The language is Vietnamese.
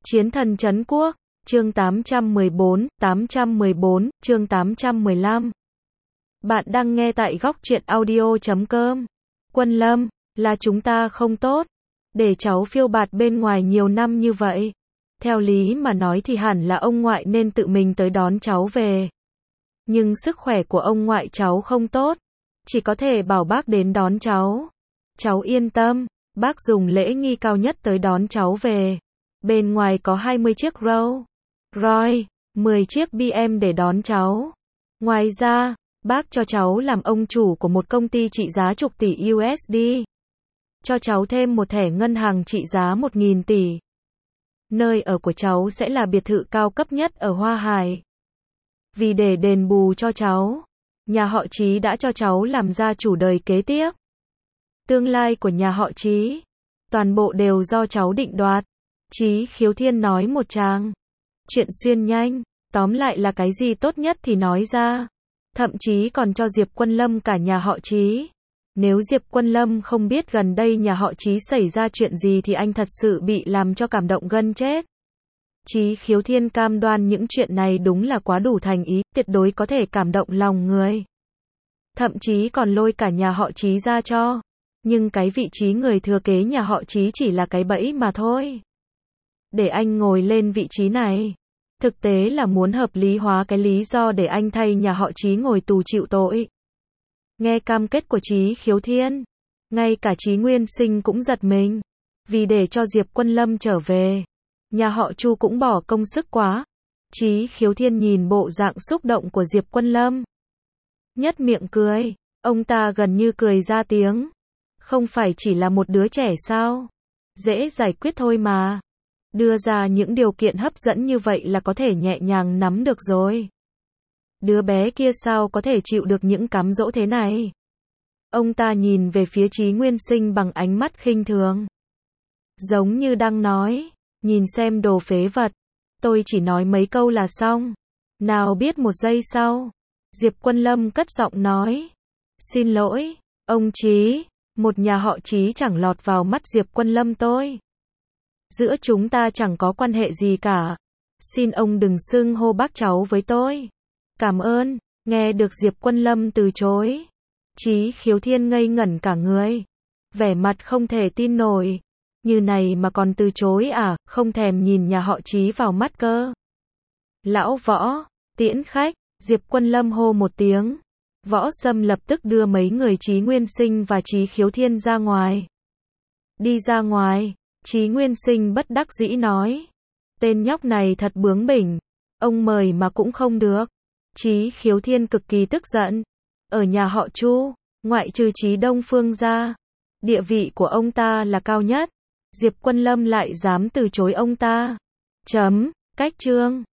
Chiến thần trấn quốc, chương 814, chương 815. Bạn đang nghe tại góc truyện audio.com. Quân Lâm, là chúng ta không tốt, để cháu phiêu bạt bên ngoài nhiều năm như vậy. Theo lý mà nói thì hẳn là ông ngoại nên tự mình tới đón cháu về. Nhưng sức khỏe của ông ngoại cháu không tốt, chỉ có thể bảo bác đến đón cháu. Cháu yên tâm, bác dùng lễ nghi cao nhất tới đón cháu về. Bên ngoài có 20 chiếc Rolls Royce, 10 chiếc BM để đón cháu. Ngoài ra, bác cho cháu làm ông chủ của một công ty trị giá chục tỷ USD. Cho cháu thêm một thẻ ngân hàng trị giá 1.000 tỷ. Nơi ở của cháu sẽ là biệt thự cao cấp nhất ở Hoa Hải. Vì để đền bù cho cháu, nhà họ Chí đã cho cháu làm gia chủ đời kế tiếp. Tương lai của nhà họ Chí, toàn bộ đều do cháu định đoạt. Chí Khiếu Thiên nói một tràng chuyện xuyên nhanh, tóm lại là cái gì tốt nhất thì nói ra. Thậm chí còn cho Diệp Quân Lâm cả nhà họ Chí. Nếu Diệp Quân Lâm không biết gần đây nhà họ Chí xảy ra chuyện gì thì anh thật sự bị làm cho cảm động gần chết. Chí Khiếu Thiên cam đoan những chuyện này đúng là quá đủ thành ý, tuyệt đối có thể cảm động lòng người. Thậm chí còn lôi cả nhà họ Chí ra cho. Nhưng cái vị trí người thừa kế nhà họ Chí chỉ là cái bẫy mà thôi. Để anh ngồi lên vị trí này, thực tế là muốn hợp lý hóa cái lý do để anh thay nhà họ Chí ngồi tù chịu tội. Nghe cam kết của Chí Khiếu Thiên, ngay cả Chí Nguyên Sinh cũng giật mình. Vì để cho Diệp Quân Lâm trở về, nhà họ Chu cũng bỏ công sức quá. Chí Khiếu Thiên nhìn bộ dạng xúc động của Diệp Quân Lâm, nhếch miệng cười, ông ta gần như cười ra tiếng. Không phải chỉ là một đứa trẻ sao? Dễ giải quyết thôi mà. Đưa ra những điều kiện hấp dẫn như vậy là có thể nhẹ nhàng nắm được rồi. Đứa bé kia sao có thể chịu được những cám dỗ thế này? Ông ta nhìn về phía Chí Nguyên Sinh bằng ánh mắt khinh thường. Giống như đang nói, nhìn xem đồ phế vật, tôi chỉ nói mấy câu là xong. Nào biết một giây sau, Diệp Quân Lâm cất giọng nói. Xin lỗi, ông Chí, một nhà họ Chí chẳng lọt vào mắt Diệp Quân Lâm tôi. Giữa chúng ta chẳng có quan hệ gì cả. Xin ông đừng xưng hô bác cháu với tôi. Cảm ơn. Nghe được Diệp Quân Lâm từ chối, Chí Khiếu Thiên ngây ngẩn cả người. Vẻ mặt không thể tin nổi. Như này mà còn từ chối à, không thèm nhìn nhà họ Chí vào mắt cơ. Lão Võ, tiễn khách, Diệp Quân Lâm hô một tiếng. Võ Sâm lập tức đưa mấy người Chí Nguyên Sinh và Chí Khiếu Thiên ra ngoài. Đi ra ngoài, Chí Nguyên Sinh bất đắc dĩ nói. Tên nhóc này thật bướng bỉnh, ông mời mà cũng không được. Chí Khiếu Thiên cực kỳ tức giận. Ở nhà họ Chu, ngoại trừ Chí Đông Phương ra, địa vị của ông ta là cao nhất. Diệp Quân Lâm lại dám từ chối ông ta. Cách chương.